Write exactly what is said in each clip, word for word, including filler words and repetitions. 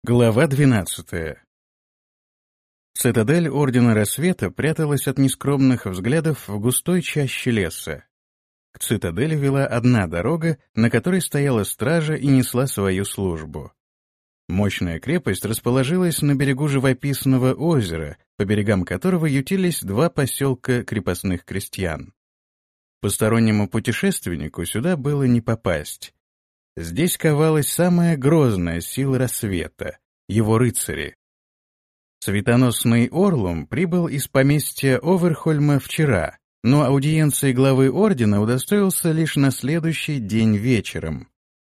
Глава двенадцатая. Цитадель Ордена Рассвета пряталась от нескромных взглядов в густой чаще леса. К цитадели вела одна дорога, на которой стояла стража и несла свою службу. Мощная крепость расположилась на берегу живописного озера, по берегам которого ютились два поселка крепостных крестьян. Постороннему путешественнику сюда было не попасть. Здесь ковалась самая грозная сила рассвета — его рыцари. Светоносный Орлум прибыл из поместья Оверхольма вчера, но аудиенции главы ордена удостоился лишь на следующий день вечером.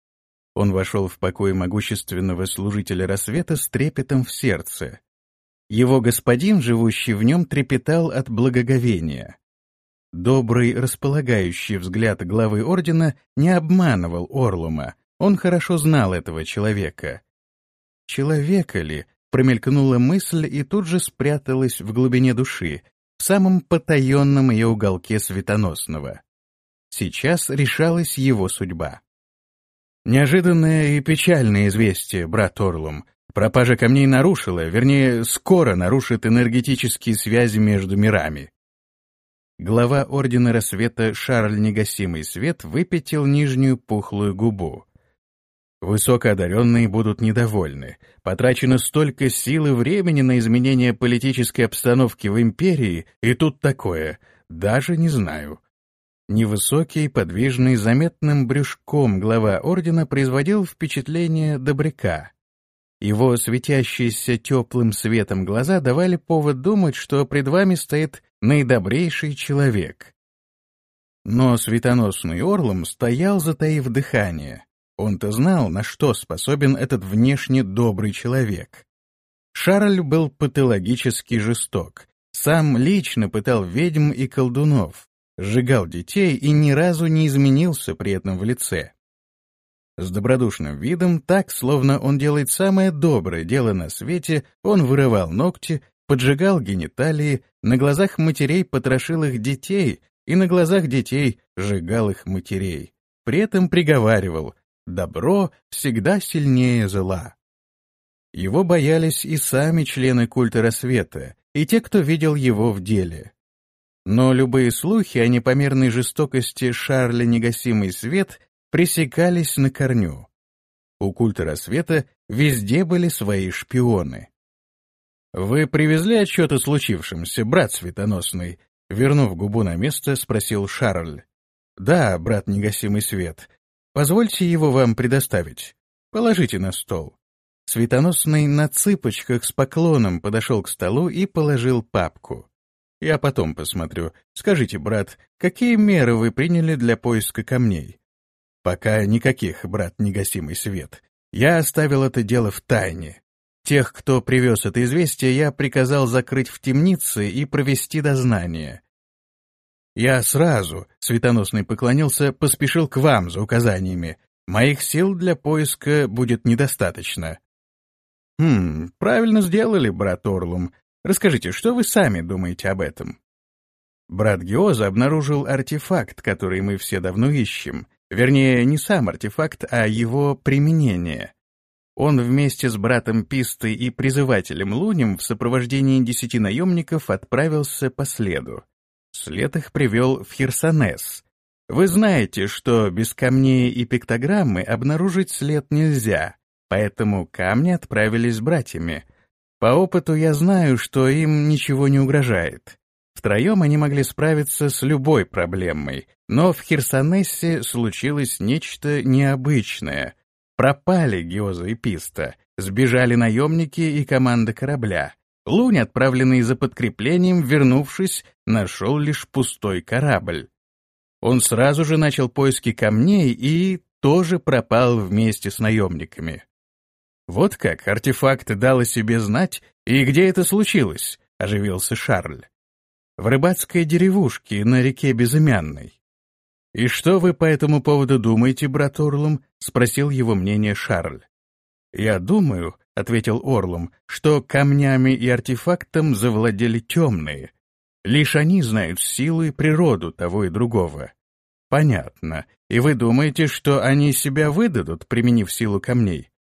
Он вошел в покой могущественного служителя рассвета с трепетом в сердце. Его господин, живущий в нем, трепетал от благоговения. Добрый, располагающий взгляд главы ордена не обманывал Орлума, он хорошо знал этого человека. Человека ли? Промелькнула мысль и тут же спряталась в глубине души, в самом потаенном ее уголке Светоносного. Сейчас решалась его судьба. Неожиданное и печальное известие, брат Орлум. Пропажа камней нарушила, вернее, скоро нарушит энергетические связи между мирами. Глава Ордена Рассвета Шарль Негасимый Свет выпятил нижнюю пухлую губу. Высокоодаренные будут недовольны. Потрачено столько сил и времени на изменение политической обстановки в империи, и тут такое, даже не знаю. Невысокий, подвижный, заметным брюшком глава ордена производил впечатление добряка. Его светящиеся теплым светом глаза давали повод думать, что пред вами стоит наидобрейший человек. Но светоносный Орлум стоял, затаив дыхание. Он-то знал, на что способен этот внешне добрый человек. Шарль был патологически жесток. Сам лично пытал ведьм и колдунов, сжигал детей и ни разу не изменился при этом в лице. С добродушным видом, так, словно он делает самое доброе дело на свете, он вырывал ногти, поджигал гениталии, на глазах матерей потрошил их детей и на глазах детей сжигал их матерей. При этом приговаривал: «Добро всегда сильнее зла». Его боялись и сами члены культа Рассвета, и те, кто видел его в деле. Но любые слухи о непомерной жестокости Шарля Негасимый Свет пресекались на корню. У культа Рассвета везде были свои шпионы. «Вы привезли отчет о случившемся, брат Светоносный?» Вернув губу на место, спросил Шарль. «Да, брат Негасимый Свет. Позвольте его вам предоставить. Положите на стол». Светоносный на цыпочках с поклоном подошел к столу и положил папку. «Я потом посмотрю. Скажите, брат, какие меры вы приняли для поиска камней?» «Пока никаких, брат Негасимый Свет. Я оставил это дело в тайне. Тех, кто привез это известие, я приказал закрыть в темнице и провести дознание. Я сразу, — Светоносный поклонился, — поспешил к вам за указаниями. Моих сил для поиска будет недостаточно». «Хм, правильно сделали, брат Орлум. Расскажите, что вы сами думаете об этом?» Брат Геоза обнаружил артефакт, который мы все давно ищем. Вернее, не сам артефакт, а его применение. Он вместе с братом Пистой и призывателем Лунем в сопровождении десяти наемников отправился по следу. След их привел в Херсонес. Вы знаете, что без камней и пиктограммы обнаружить след нельзя, поэтому камни отправились с братьями. По опыту я знаю, что им ничего не угрожает. Втроем они могли справиться с любой проблемой, но в Херсонесе случилось нечто необычное. Пропали Геоза и Писта, сбежали наемники и команда корабля. Лунь, отправленный за подкреплением, вернувшись, нашел лишь пустой корабль. Он сразу же начал поиски камней и тоже пропал вместе с наемниками. «Вот как артефакт дал о себе знать, и где это случилось?» — оживился Шарль. «В рыбацкой деревушке на реке Безымянной». «И что вы по этому поводу думаете, брат Орлум?» — спросил его мнение Шарль. «Я думаю, — ответил Орлум, — что камнями и артефактом завладели темные. Лишь они знают силу и природу того и другого». «Понятно. И вы думаете, что они себя выдадут, применив силу камней?»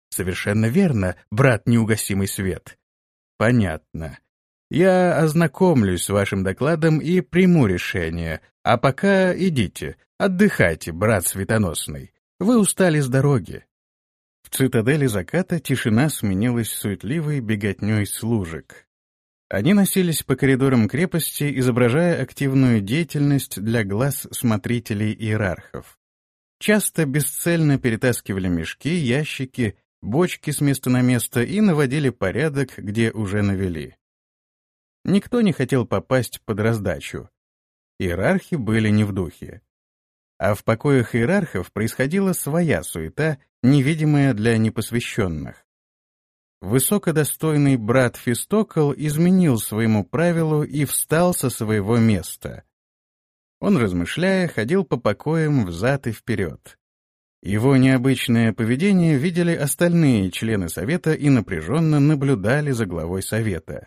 Совершенно верно, брат неугасимый свет. Понятно. Я ознакомлюсь с вашим докладом и приму решение. А пока идите, отдыхайте, брат светоносный. Вы устали с дороги. В цитадели заката тишина сменилась суетливой беготней служек. Они носились по коридорам крепости, изображая активную деятельность для глаз смотрителей-иерархов. Часто бесцельно перетаскивали мешки, ящики, бочки с места на место и наводили порядок, где уже навели. Никто не хотел попасть под раздачу. Иерархи были не в духе. А в покоях иерархов происходила своя суета, невидимая для непосвященных. Высокодостойный брат Фистокл изменил своему правилу и встал со своего места. Он, размышляя, ходил по покоям взад и вперед. Его необычное поведение видели остальные члены совета и напряженно наблюдали за главой совета.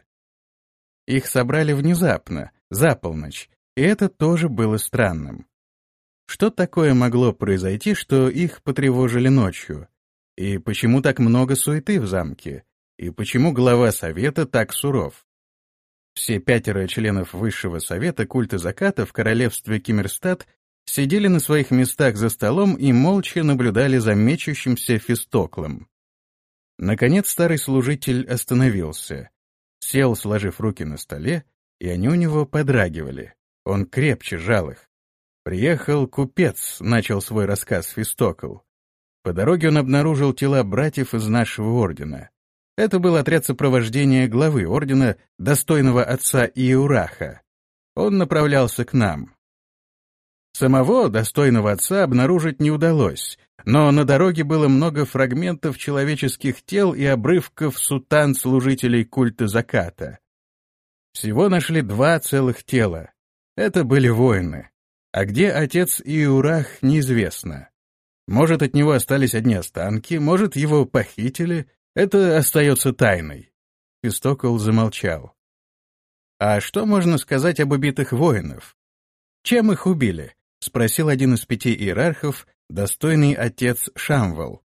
Их собрали внезапно, за полночь, и это тоже было странным. Что такое могло произойти, что их потревожили ночью? И почему так много суеты в замке? И почему глава совета так суров? Все пятеро членов Высшего совета культа заката в королевстве Киммерстад сидели на своих местах за столом и молча наблюдали за мечущимся Фистоклом. Наконец старый служитель остановился, сел, сложив руки на столе, и они у него подрагивали. Он крепче жал их. «Приехал купец», — начал свой рассказ Фистокл. По дороге он обнаружил тела братьев из нашего ордена. Это был отряд сопровождения главы ордена, достойного отца Иеураха. Он направлялся к нам. Самого достойного отца обнаружить не удалось, но на дороге было много фрагментов человеческих тел и обрывков сутан служителей культа заката. Всего нашли два целых тела. Это были воины. А где отец Иеурах, неизвестно. Может, от него остались одни останки, может, его похитили. Это остается тайной. Фистокл замолчал. А что можно сказать об убитых воинов? Чем их убили? Спросил один из пяти иерархов, достойный отец Шамвал.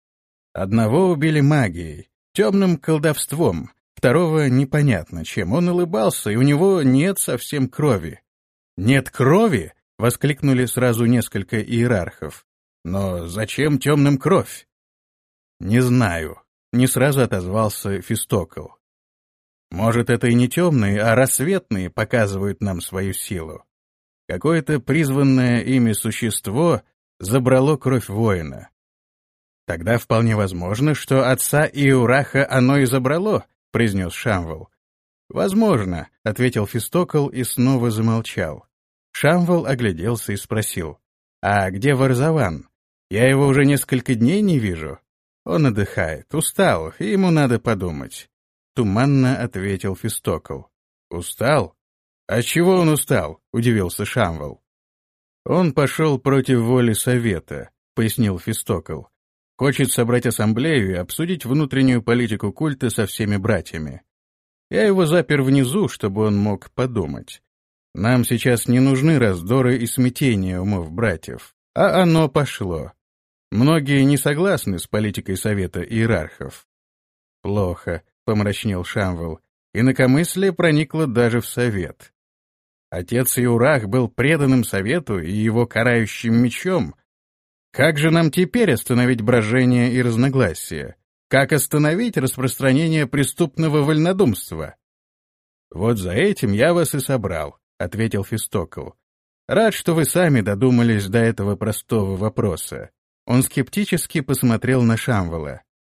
Одного убили магией, темным колдовством, второго непонятно чем. Он улыбался, и у него нет совсем крови. «Нет крови?» — воскликнули сразу несколько иерархов. «Но зачем темным кровь?» «Не знаю», — не сразу отозвался Фистокл. «Может, это и не темные, а рассветные показывают нам свою силу. Какое-то призванное ими существо забрало кровь воина. Тогда вполне возможно, что отца Иеураха оно и забрало», — произнес Шамвал. «Возможно», — ответил Фистокл и снова замолчал. Шамвал огляделся и спросил: «А где Варзаван? Я его уже несколько дней не вижу». «Он отдыхает, устал, и ему надо подумать», — туманно ответил Фистокл. «Устал? А чего он устал?» — удивился Шамвал. «Он пошел против воли совета», — пояснил Фистокл. «Хочет собрать ассамблею и обсудить внутреннюю политику культа со всеми братьями. Я его запер внизу, чтобы он мог подумать. Нам сейчас не нужны раздоры и смятения умов братьев, а оно пошло. Многие не согласны с политикой совета иерархов». «Плохо», — помрачнел Шамвал. «Инакомыслие проникло даже в совет. Отец Иеурах был преданным совету и его карающим мечом. Как же нам теперь остановить брожение и разногласия? Как остановить распространение преступного вольнодумства?» «Вот за этим я вас и собрал», — ответил Фистокл. «Рад, что вы сами додумались до этого простого вопроса». Он скептически посмотрел на Шамвала.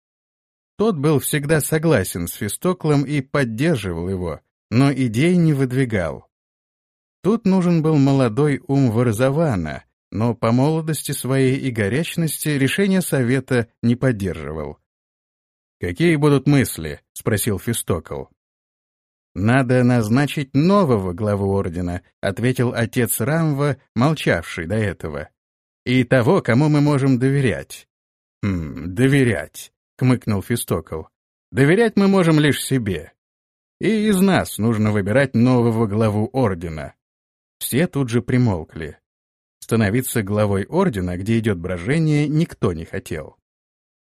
Тот был всегда согласен с Фистоклом и поддерживал его, но идей не выдвигал. Тут нужен был молодой ум Варзавана, но по молодости своей и горячности решение совета не поддерживал. «Какие будут мысли?» — спросил Фистокл. «Надо назначить нового главу ордена», — ответил отец Рамва, молчавший до этого. «И того, кому мы можем доверять». «Хм, доверять», — хмыкнул Фистокл. «Доверять мы можем лишь себе. И из нас нужно выбирать нового главу ордена». Все тут же примолкли. Становиться главой ордена, где идет брожение, никто не хотел.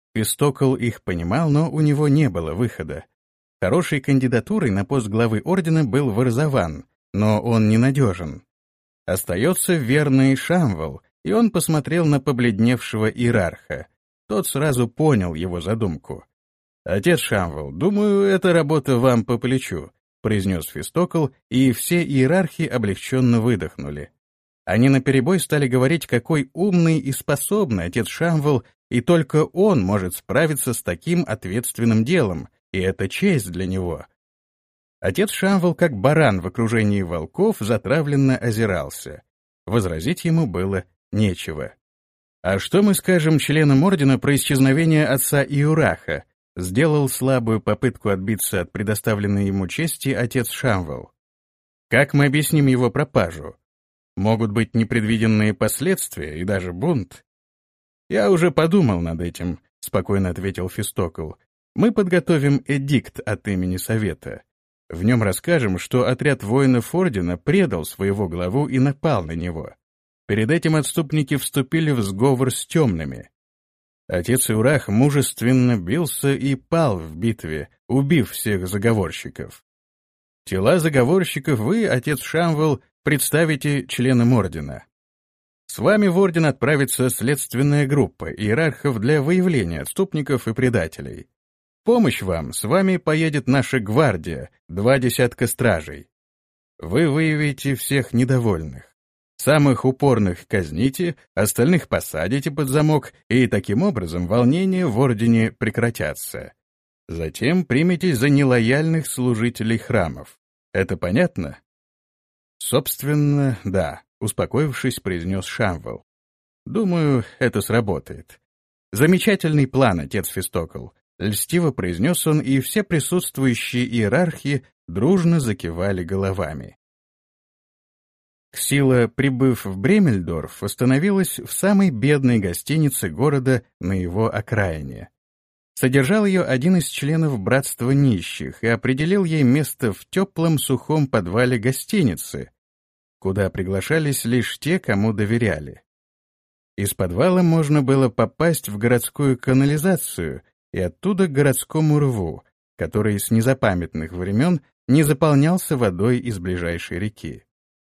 Фестокл их понимал, но у него не было выхода. Хорошей кандидатурой на пост главы ордена был Варзаван, но он ненадежен. Остается верный Шамвал, и он посмотрел на побледневшего иерарха. Тот сразу понял его задумку. «Отец Шамвал, думаю, эта работа вам по плечу», — произнес Фестокл, и все иерархи облегченно выдохнули. Они наперебой стали говорить, какой умный и способный отец Шамвал, и только он может справиться с таким ответственным делом, и это честь для него. Отец Шамвал, как баран в окружении волков, затравленно озирался. Возразить ему было нечего. «А что мы скажем членам ордена про исчезновение отца Иураха?» Сделал слабую попытку отбиться от предоставленной ему чести отец Шамвал. «Как мы объясним его пропажу? Могут быть непредвиденные последствия и даже бунт». «Я уже подумал над этим», — спокойно ответил Фестокл. «Мы подготовим эдикт от имени Совета. В нем расскажем, что отряд воинов Ордена предал своего главу и напал на него. Перед этим отступники вступили в сговор с темными. Отец Иурах мужественно бился и пал в битве, убив всех заговорщиков. Тела заговорщиков вы, отец Шамвал, представите членам Ордена. С вами в Орден отправится следственная группа иерархов для выявления отступников и предателей. Помощь вам, с вами поедет наша гвардия, два десятка стражей. Вы выявите всех недовольных. Самых упорных казните, остальных посадите под замок, и таким образом волнения в Ордене прекратятся. Затем приметесь за нелояльных служителей храмов. Это понятно? Собственно, да, успокоившись, произнес Шамвал. Думаю, это сработает. Замечательный план, отец Фестокл. Льстиво произнес он, и все присутствующие иерархи дружно закивали головами. Ксила, прибыв в Бремельдорф, остановилась в самой бедной гостинице города на его окраине. Содержал ее один из членов Братства нищих и определил ей место в теплом сухом подвале гостиницы, куда приглашались лишь те, кому доверяли. Из подвала можно было попасть в городскую канализацию и оттуда к городскому рву, который с незапамятных времен не заполнялся водой из ближайшей реки.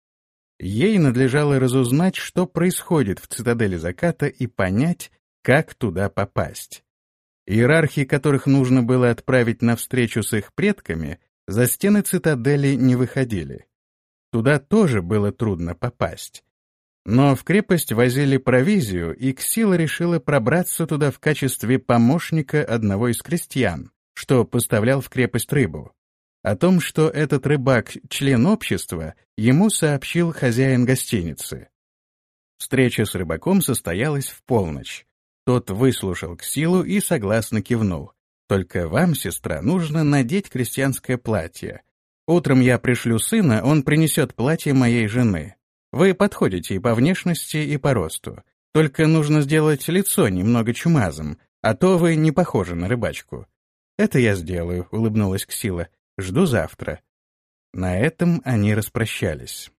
Ей надлежало разузнать, что происходит в цитадели заката, и понять, как туда попасть. Иерархи, которых нужно было отправить на встречу с их предками, за стены цитадели не выходили. Туда тоже было трудно попасть. Но в крепость возили провизию, и Ксила решила пробраться туда в качестве помощника одного из крестьян, что поставлял в крепость рыбу. О том, что этот рыбак — член общества, ему сообщил хозяин гостиницы. Встреча с рыбаком состоялась в полночь. Тот выслушал Ксилу и согласно кивнул. «Только вам, сестра, нужно надеть крестьянское платье. Утром я пришлю сына, он принесет платье моей жены. Вы подходите и по внешности, и по росту. Только нужно сделать лицо немного чумазым, а то вы не похожи на рыбачку». «Это я сделаю», — улыбнулась Ксила. «Жду завтра». На этом они распрощались.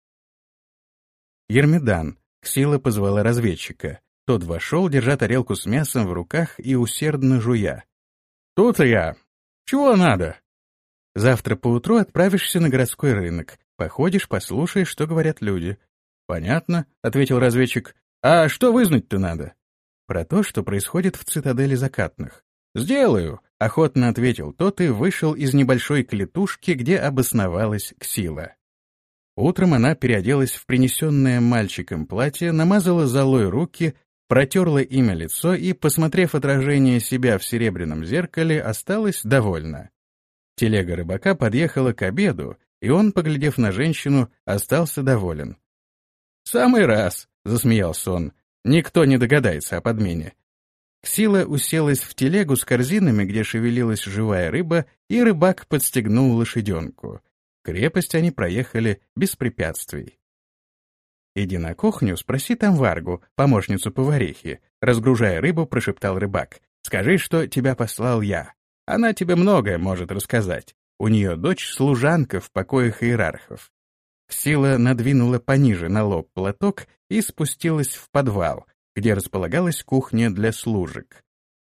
Ермидан. Ксила позвала разведчика. Тот вошел, держа тарелку с мясом в руках и усердно жуя. «Тут я. Чего надо?» «Завтра поутру отправишься на городской рынок. Походишь, послушаешь, что говорят люди». «Понятно», — ответил разведчик. «А что вызнать-то надо?» «Про то, что происходит в цитадели закатных». «Сделаю», — охотно ответил тот и вышел из небольшой клетушки, где обосновалась Ксила. Утром она переоделась в принесенное мальчиком платье, намазала золой руки, протерла ими лицо и, посмотрев отражение себя в серебряном зеркале, осталась довольна. Телега рыбака подъехала к обеду, и он, поглядев на женщину, остался доволен. «Самый раз», — засмеялся он, — «никто не догадается о подмене». Ксила уселась в телегу с корзинами, где шевелилась живая рыба, и рыбак подстегнул лошаденку. Крепость они проехали без препятствий. «Иди на кухню, спроси там Варгу, помощницу поварихи», — разгружая рыбу, прошептал рыбак. «Скажи, что тебя послал я. Она тебе многое может рассказать. У нее дочь служанка в покоях иерархов». Ксила надвинула пониже на лоб платок и спустилась в подвал, где располагалась кухня для служек.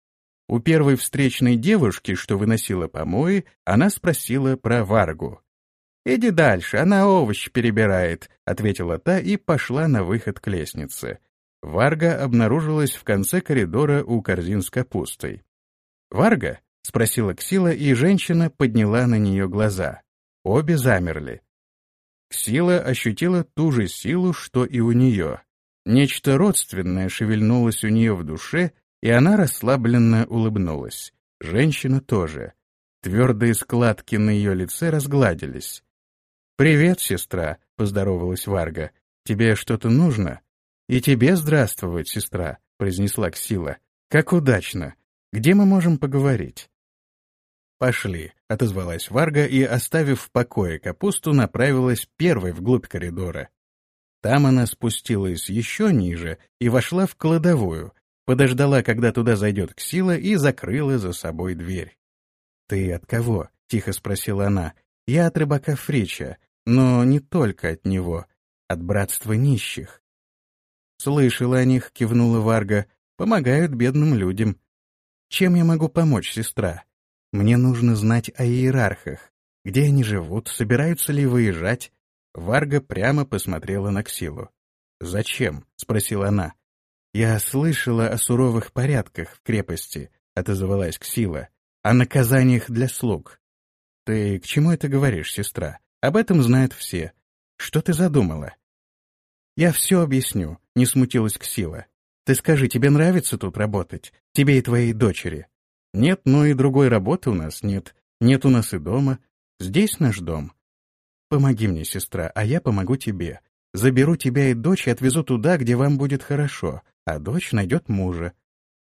У первой встречной девушки, что выносила помои, она спросила про Варгу. «Иди дальше, она овощи перебирает», — ответила та и пошла на выход к лестнице. Варга обнаружилась в конце коридора у корзин с капустой. «Варга?» — спросила Ксила, и женщина подняла на нее глаза. Обе замерли. Ксила ощутила ту же силу, что и у нее. Нечто родственное шевельнулось у нее в душе, и она расслабленно улыбнулась. Женщина тоже. Твердые складки на ее лице разгладились. «Привет, сестра», — поздоровалась Варга. «Тебе что-то нужно?» «И тебе здравствовать, сестра», — произнесла Ксила. «Как удачно! Где мы можем поговорить?» «Пошли», — отозвалась Варга и, оставив в покое капусту, направилась первой вглубь коридора. Там она спустилась еще ниже и вошла в кладовую, подождала, когда туда зайдет Ксила, и закрыла за собой дверь. «Ты от кого?» — тихо спросила она. «Я от рыбака Фрича, но не только от него, от братства нищих». «Слышала о них», — кивнула Варга. «Помогают бедным людям». «Чем я могу помочь, сестра? Мне нужно знать о иерархах. Где они живут, собираются ли выезжать?» Варга прямо посмотрела на Ксилу. «Зачем?» — спросила она. «Я слышала о суровых порядках в крепости», — отозвалась Ксила. «О наказаниях для слуг». «Ты к чему это говоришь, сестра? Об этом знают все. Что ты задумала?» «Я все объясню», — не смутилась Ксила. «Ты скажи, тебе нравится тут работать? Тебе и твоей дочери?» «Нет, но и другой работы у нас нет. Нет у нас и дома. Здесь наш дом. Помоги мне, сестра, а я помогу тебе. Заберу тебя и дочь и отвезу туда, где вам будет хорошо, а дочь найдет мужа».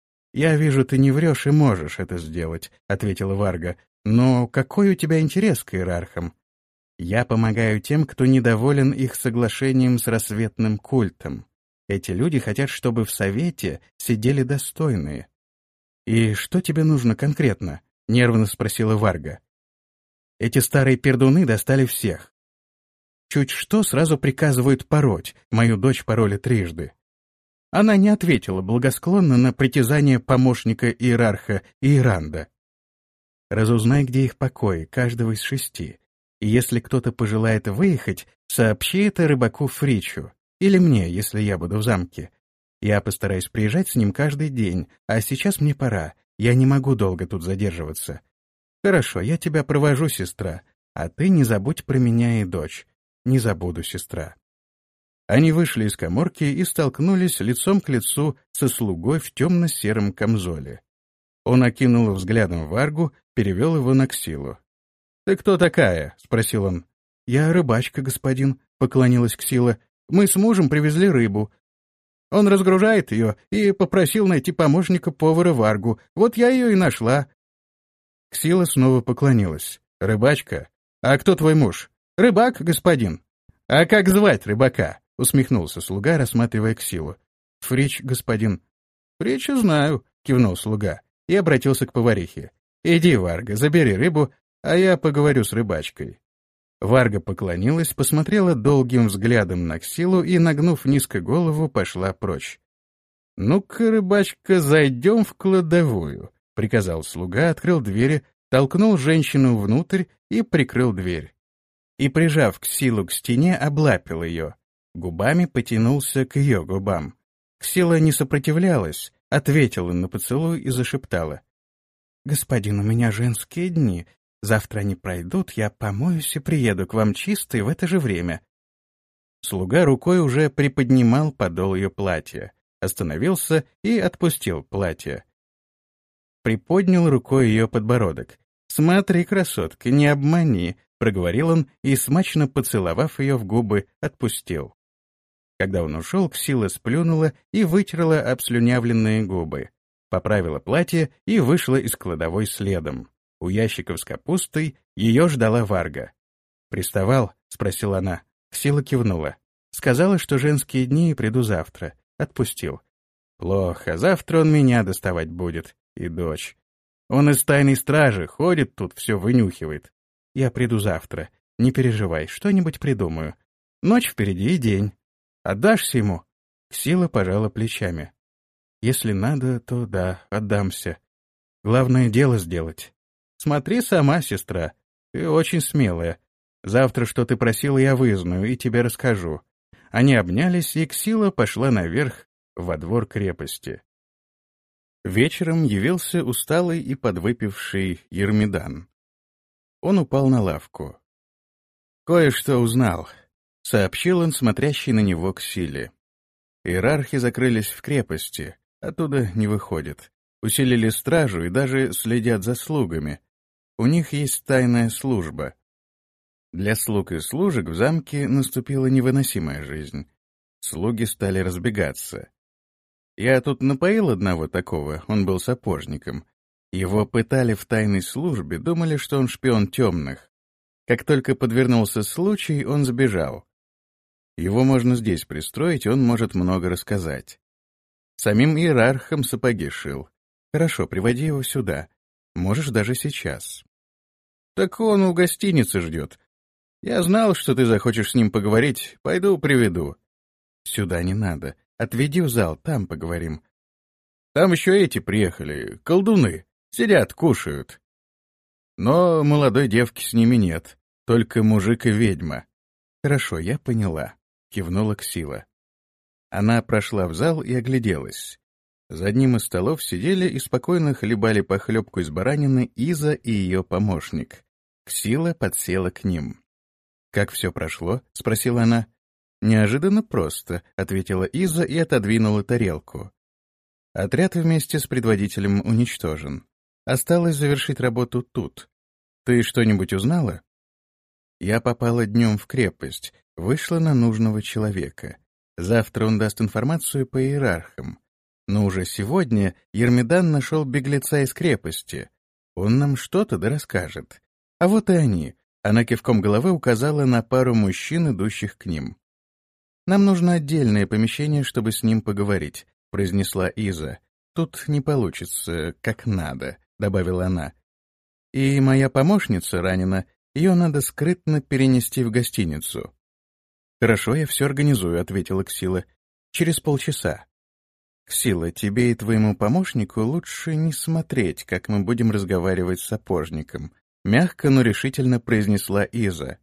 «Я вижу, ты не врешь и можешь это сделать», — ответила Варга. «Но какой у тебя интерес к иерархам?» «Я помогаю тем, кто недоволен их соглашением с рассветным культом. Эти люди хотят, чтобы в совете сидели достойные». «И что тебе нужно конкретно?» — нервно спросила Варга. «Эти старые пердуны достали всех. Чуть что сразу приказывают пороть, мою дочь пороли трижды». Она не ответила благосклонно на притязание помощника иерарха Иеранда. «Разузнай, где их покои, каждого из шести. И если кто-то пожелает выехать, сообщи это рыбаку Фричу. Или мне, если я буду в замке. Я постараюсь приезжать с ним каждый день, а сейчас мне пора. Я не могу долго тут задерживаться. Хорошо, я тебя провожу, сестра. А ты не забудь про меня и дочь. Не забуду, сестра». Они вышли из каморки и столкнулись лицом к лицу со слугой в темно-сером камзоле. Он окинул взглядом Варгу, перевел его на Ксилу. «Ты кто такая?» — спросил он. «Я рыбачка, господин», — поклонилась Ксила. «Мы с мужем привезли рыбу. Он разгружает ее и попросил найти помощника повара Варгу. Вот я ее и нашла». Ксила снова поклонилась. «Рыбачка? А кто твой муж?» «Рыбак, господин». «А как звать рыбака?» — усмехнулся слуга, рассматривая Ксилу. «Фрич, господин». «Фрича знаю», — кивнул слуга и обратился к поварихе. «Иди, Варга, забери рыбу, а я поговорю с рыбачкой». Варга поклонилась, посмотрела долгим взглядом на Ксилу и, нагнув низко голову, пошла прочь. «Ну-ка, рыбачка, зайдем в кладовую», — приказал слуга, открыл двери, толкнул женщину внутрь и прикрыл дверь. И, прижав Ксилу к стене, облапил ее. Губами потянулся к ее губам. Ксила не сопротивлялась, ответила на поцелуй и зашептала. «Господин, у меня женские дни. Завтра они пройдут, я помоюсь и приеду к вам чистой в это же время». Слуга рукой уже приподнимал подол ее платья, остановился и отпустил платье. Приподнял рукой ее подбородок. «Смотри, красотка, не обмани», — проговорил он и, смачно поцеловав ее в губы, отпустил. Когда он ушел, Ксила сплюнула и вытерла обслюнявленные губы, поправила платье и вышла из кладовой следом. У ящиков с капустой ее ждала Варга. «Приставал?» — спросила она. Ксила кивнула. Сказала, что женские дни и приду завтра. Отпустил. «Плохо, завтра он меня доставать будет. И дочь. Он из тайной стражи, ходит тут, все вынюхивает. Я приду завтра. Не переживай, что-нибудь придумаю. Ночь впереди и день. Отдашься ему?» Ксила пожала плечами. «Если надо, то да, отдамся. Главное дело сделать. Смотри сама, сестра. Ты очень смелая. Завтра, что ты просила, я вызнаю и тебе расскажу». Они обнялись, и Ксила пошла наверх, во двор крепости. Вечером явился усталый и подвыпивший Ермидан. Он упал на лавку. «Кое-что узнал», — сообщил он, смотрящий на него Ксиле. «Иерархи закрылись в крепости, оттуда не выходят. Усилили стражу и даже следят за слугами. У них есть тайная служба. Для слуг и служек в замке наступила невыносимая жизнь. Слуги стали разбегаться. Я тут напоил одного такого, он был сапожником. Его пытали в тайной службе, думали, что он шпион темных. Как только подвернулся случай, он сбежал. Его можно здесь пристроить, он может много рассказать. Самим иерархам сапоги шил. Хорошо, приводи его сюда. Можешь даже сейчас». «Так он у гостиницы ждет. Я знал, что ты захочешь с ним поговорить. Пойду приведу». «Сюда не надо. Отведи в зал, там поговорим. Там еще эти приехали, колдуны. Сидят, кушают. Но молодой девки с ними нет, только мужик и ведьма». «Хорошо, я поняла», — кивнула Ксила. Она прошла в зал и огляделась. За одним из столов сидели и спокойно хлебали похлебку из баранины Иза и ее помощник. Ксила подсела к ним. «Как все прошло?» — спросила она. «Неожиданно просто», — ответила Иза и отодвинула тарелку. «Отряд вместе с предводителем уничтожен. Осталось завершить работу тут. Ты что-нибудь узнала?» «Я попала днем в крепость, вышла на нужного человека. Завтра он даст информацию по иерархам. Но уже сегодня Ермидан нашел беглеца из крепости. Он нам что-то да расскажет. А вот и они». Она кивком головы указала на пару мужчин, идущих к ним. «Нам нужно отдельное помещение, чтобы с ним поговорить», — произнесла Иза. «Тут не получится, как надо», — добавила она. «И моя помощница ранена, ее надо скрытно перенести в гостиницу». «Хорошо, я все организую», — ответила Ксила. «Через полчаса». «Ксила, тебе и твоему помощнику лучше не смотреть, как мы будем разговаривать с сапожником», — мягко, но решительно произнесла Иза.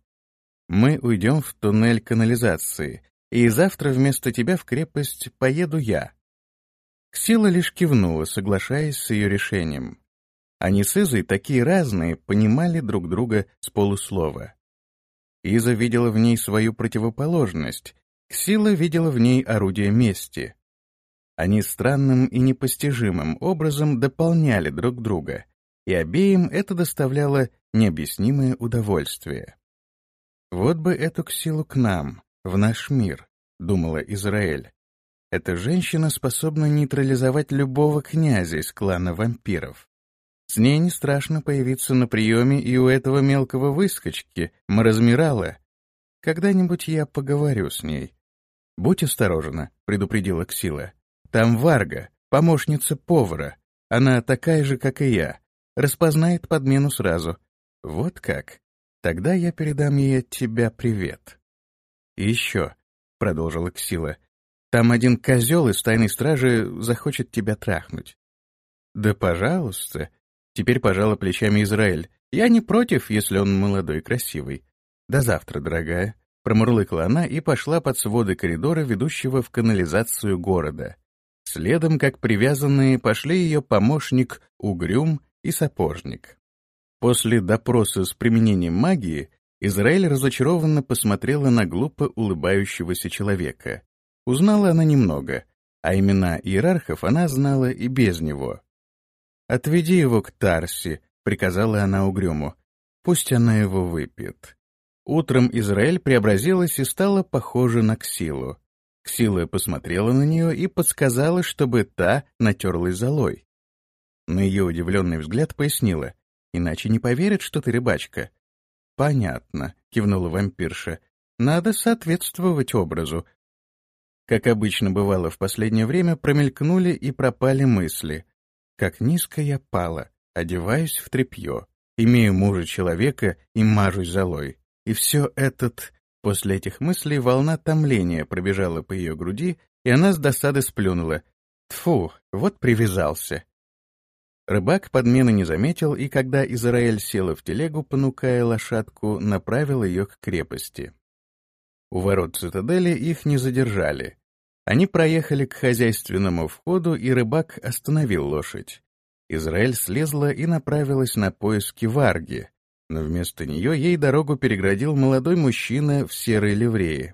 «Мы уйдем в туннель канализации, и завтра вместо тебя в крепость поеду я». Ксила лишь кивнула, соглашаясь с ее решением. Они с Изой, такие разные, понимали друг друга с полуслова. Иза видела в ней свою противоположность, Ксила видела в ней орудие мести. Они странным и непостижимым образом дополняли друг друга, и обеим это доставляло необъяснимое удовольствие. «Вот бы эту Ксилу к нам, в наш мир», — думала Израэль. «Эта женщина способна нейтрализовать любого князя из клана вампиров. С ней не страшно появиться на приеме и у этого мелкого выскочки, Маразмирала. Когда-нибудь я поговорю с ней». «Будь осторожна», — предупредила Ксила. «Там Варга, помощница повара. Она такая же, как и я. Распознает подмену сразу. Вот как? Тогда я передам ей от тебя привет». «И еще», — продолжила Ксила, — «там один козел из тайной стражи захочет тебя трахнуть». «Да пожалуйста», — теперь пожала плечами Израиль. «Я не против, если он молодой и красивый. До завтра, дорогая», — промурлыкала она и пошла под своды коридора, ведущего в канализацию города. Следом, как привязанные, пошли ее помощник Угрюм и сапожник. После допроса с применением магии Израиль разочарованно посмотрела на глупо улыбающегося человека. Узнала она немного, а имена иерархов она знала и без него. «Отведи его к Тарси», — приказала она Угрюму. «Пусть она его выпьет». Утром Израиль преобразилась и стала похожа на Ксилу. Ксила посмотрела на нее и подсказала, чтобы та натерлась золой. На ее удивленный взгляд пояснила: «Иначе не поверят, что ты рыбачка». «Понятно», — кивнула вампирша. «Надо соответствовать образу». Как обычно бывало в последнее время, промелькнули и пропали мысли. Как низко я пала, одеваюсь в тряпье, имею мужа человека и мажусь золой. И все этот... После этих мыслей волна томления пробежала по ее груди, и она с досады сплюнула. Тфу, вот привязался. Рыбак подмены не заметил, и когда Израиль села в телегу, понукая лошадку, направил ее к крепости. У ворот цитадели их не задержали. Они проехали к хозяйственному входу, и рыбак остановил лошадь. Израиль слезла и направилась на поиски Варги, но вместо нее ей дорогу переградил молодой мужчина в серой ливрее.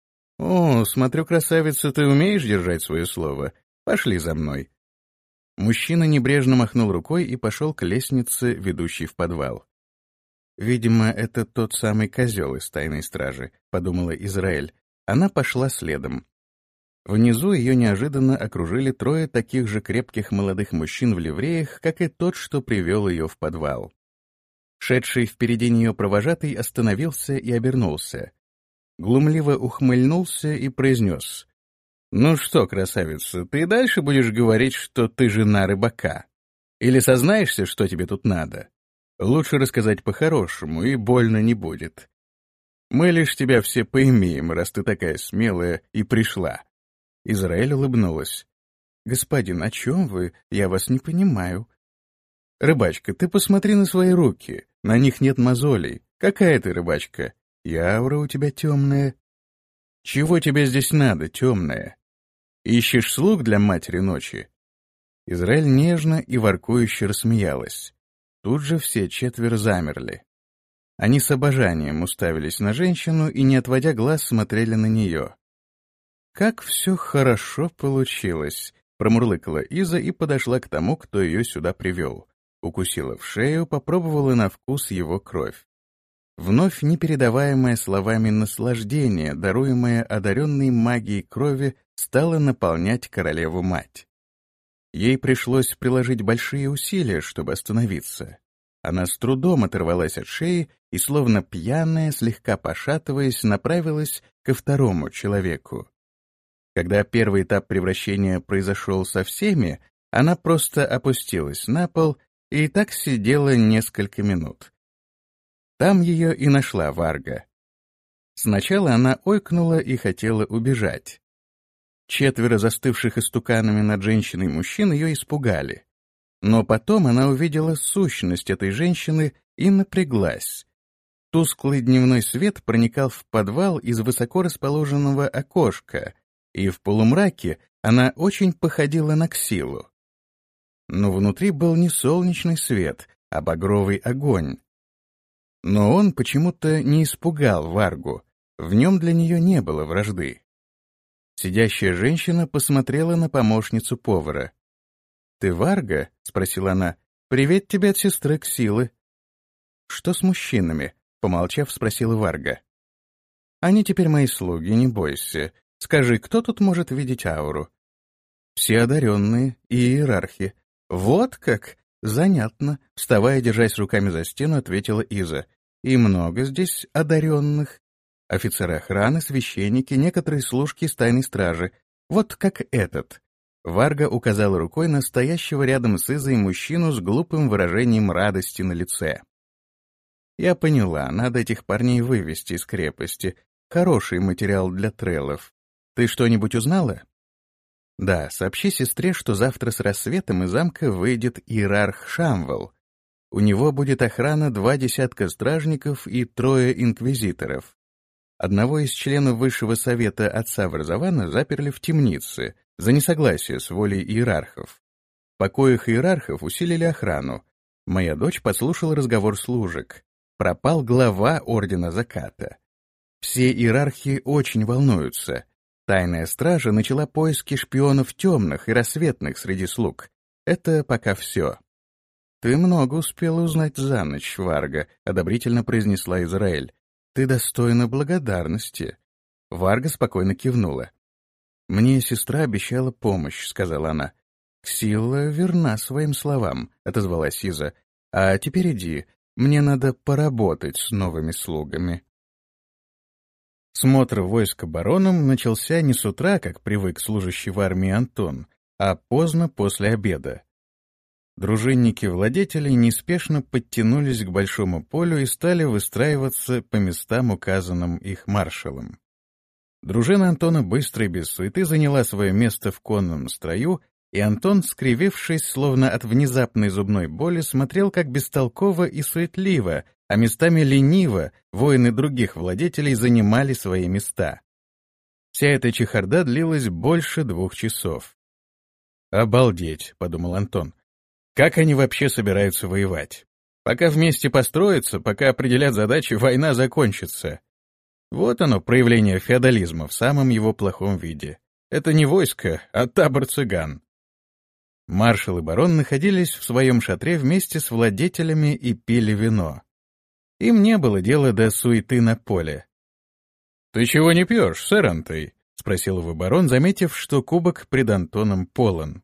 «О, смотрю, красавица, ты умеешь держать свое слово. Пошли за мной». Мужчина небрежно махнул рукой и пошел к лестнице, ведущей в подвал. «Видимо, это тот самый козел из тайной стражи», — подумала Израиль. Она пошла следом. Внизу ее неожиданно окружили трое таких же крепких молодых мужчин в ливреях, как и тот, что привел ее в подвал. Шедший впереди нее провожатый остановился и обернулся. Глумливо ухмыльнулся и произнес: «Ну что, красавица, ты дальше будешь говорить, что ты жена рыбака? Или сознаешься, что тебе тут надо? Лучше рассказать по-хорошему, и больно не будет. Мы лишь тебя все поимеем, раз ты такая смелая и пришла». Израиль улыбнулась. «Господин, о чем вы? Я вас не понимаю». «Рыбачка, ты посмотри на свои руки. На них нет мозолей. Какая ты рыбачка? И аура у тебя темная. Чего тебе здесь надо, темная? Ищешь слуг для матери ночи?» Израиль нежно и воркующе рассмеялась. Тут же все четверо замерли. Они с обожанием уставились на женщину и, не отводя глаз, смотрели на нее. «Как все хорошо получилось!» — промурлыкала Иза и подошла к тому, кто ее сюда привел. Укусила в шею, попробовала на вкус его кровь. Вновь непередаваемое словами наслаждение, даруемое одаренной магией крови, стало наполнять королеву-мать. Ей пришлось приложить большие усилия, чтобы остановиться. Она с трудом оторвалась от шеи и, словно пьяная, слегка пошатываясь, направилась ко второму человеку. Когда первый этап превращения произошел со всеми, она просто опустилась на пол и так сидела несколько минут. Там ее и нашла Варга. Сначала она ойкнула и хотела убежать. Четверо застывших истуканами над женщиной мужчин ее испугали. Но потом она увидела сущность этой женщины и напряглась. Тусклый дневной свет проникал в подвал из высоко расположенного окошка, и в полумраке она очень походила на Ксилу. Но внутри был не солнечный свет, а багровый огонь. Но он почему-то не испугал Варгу, в нем для нее не было вражды. Сидящая женщина посмотрела на помощницу повара. «Ты Варга?» — спросила она. «Привет тебе от сестры Ксилы». «Что с мужчинами?» — помолчав, спросила Варга. «Они теперь мои слуги, не бойся. Скажи, кто тут может видеть ауру?» «Все одаренные и иерархи». «Вот как? Занятно», — вставая, держась руками за стену, ответила Иза. «И много здесь одаренных. Офицеры охраны, священники, некоторые служки из тайной стражи. Вот как этот». Варга указала рукой на стоящего рядом с Изой мужчину с глупым выражением радости на лице. «Я поняла, надо этих парней вывести из крепости. Хороший материал для треллов. Ты что-нибудь узнала?» «Да, сообщи сестре, что завтра с рассветом из замка выйдет иерарх Шамвал. У него будет охрана два десятка стражников и трое инквизиторов. Одного из членов Высшего Совета отца Варзавана заперли в темнице за несогласие с волей иерархов. В покоях иерархов усилили охрану. Моя дочь подслушала разговор служек. Пропал глава Ордена Заката. Все иерархи очень волнуются. Тайная стража начала поиски шпионов темных и рассветных среди слуг. Это пока все». «Ты много успела узнать за ночь, Варга», — одобрительно произнесла Израиль. «Ты достойна благодарности». Варга спокойно кивнула. «Мне сестра обещала помощь», — сказала она. «Ксила верна своим словам», — отозвалась Иза. «А теперь иди, мне надо поработать с новыми слугами». Смотр войска бароном начался не с утра, как привык служащий в армии Антон, а поздно после обеда. Дружинники владетелей неспешно подтянулись к большому полю и стали выстраиваться по местам, указанным их маршалом. Дружина Антона быстро и без суеты заняла свое место в конном строю, и Антон, скривившись, словно от внезапной зубной боли, смотрел, как бестолково и суетливо, а местами лениво, воины других владетелей занимали свои места. Вся эта чехарда длилась больше двух часов. «Обалдеть», — подумал Антон. «Как они вообще собираются воевать? Пока вместе построятся, пока определят задачи, война закончится». Вот оно, проявление феодализма в самом его плохом виде. Это не войско, а табор цыган. Маршал и барон находились в своем шатре вместе с владетелями и пили вино. Им не было дела до суеты на поле. «Ты чего не пьешь, сэр Антей?» — спросил его барон, заметив, что кубок пред Антоном полон.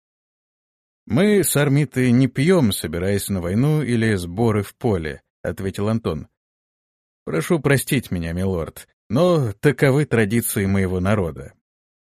«Мы, сармиты, не пьем, собираясь на войну или сборы в поле», — ответил Антон. «Прошу простить меня, милорд, но таковы традиции моего народа».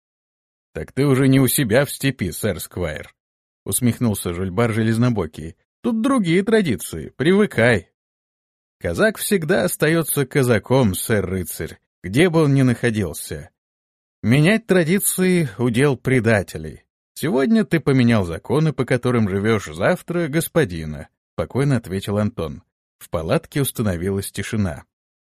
«Так ты уже не у себя в степи, сэр Сквайр», — усмехнулся Жульбар Железнобокий. «Тут другие традиции, привыкай». «Казак всегда остается казаком, сэр-рыцарь, где бы он ни находился. Менять традиции — удел предателей. Сегодня ты поменял законы, по которым живешь, завтра — господина», — спокойно ответил Антон. В палатке установилась тишина.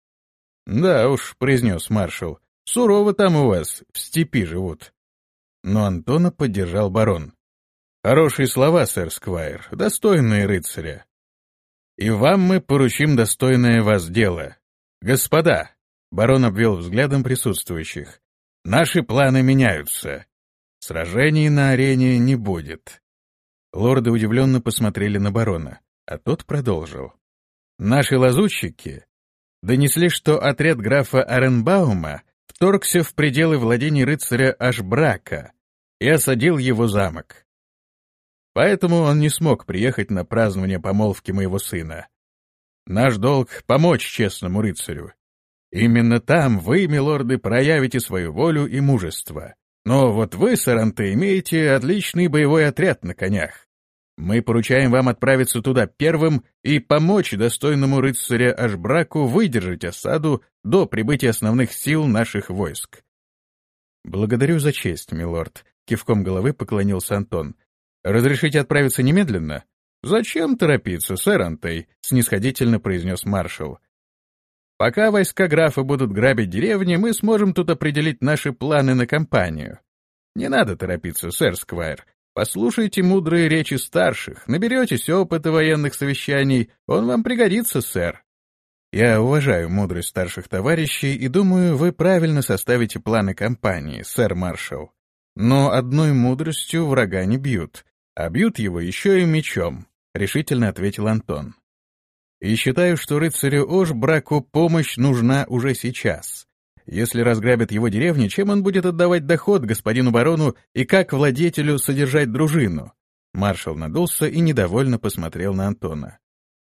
«Да уж», — произнес маршал, — «сурово там у вас, в степи живут». Но Антона поддержал барон. «Хорошие слова, сэр Сквайр, достойные рыцаря. И вам мы поручим достойное вас дело. Господа», — барон обвел взглядом присутствующих, — «наши планы меняются. Сражений на арене не будет». Лорды удивленно посмотрели на барона, а тот продолжил. «Наши лазутчики донесли, что отряд графа Оренбаума вторгся в пределы владений рыцаря Ашбрака и осадил его замок. Поэтому он не смог приехать на празднование помолвки моего сына. Наш долг — помочь честному рыцарю. Именно там вы, милорды, проявите свою волю и мужество. Но вот вы, сэр Антей, имеете отличный боевой отряд на конях. Мы поручаем вам отправиться туда первым и помочь достойному рыцаря Ашбраку выдержать осаду до прибытия основных сил наших войск». «Благодарю за честь, милорд», — кивком головы поклонился Антон. «Разрешите отправиться немедленно?» «Зачем торопиться, сэр Антей?» — снисходительно произнес маршал. «Пока войска графа будут грабить деревни, мы сможем тут определить наши планы на кампанию. Не надо торопиться, сэр Сквайр. Послушайте мудрые речи старших, наберетесь опыта военных совещаний, он вам пригодится, сэр». «Я уважаю мудрость старших товарищей и думаю, вы правильно составите планы кампании, сэр маршал. Но одной мудростью врага не бьют, а бьют его еще и мечом», — решительно ответил Антон. «И считаю, что рыцарю Ошбраку помощь нужна уже сейчас. Если разграбят его деревни, чем он будет отдавать доход господину барону и как владетелю содержать дружину?» Маршал надулся и недовольно посмотрел на Антона.